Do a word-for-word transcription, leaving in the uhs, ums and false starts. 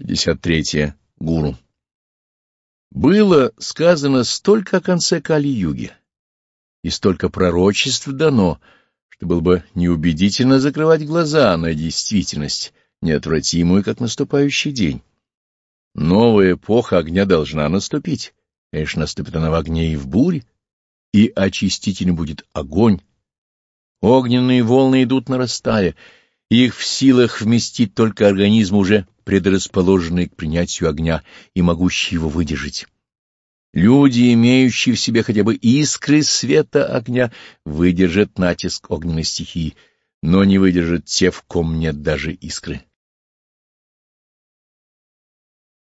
пятьдесят три. Гуру. Было сказано столько о конце Кали-юги, и столько пророчеств дано, что было бы неубедительно закрывать глаза на действительность, неотвратимую, как наступающий день. Новая эпоха огня должна наступить. Конечно, наступит она в огне и в буре, и очистительным будет огонь. Огненные волны идут нарастая, и их в силах вместить только организм, уже предрасположенный к принятию огня и могущий его выдержать. Люди, имеющие в себе хотя бы искры света огня, выдержат натиск огненной стихии, но не выдержат те, в ком нет даже искры.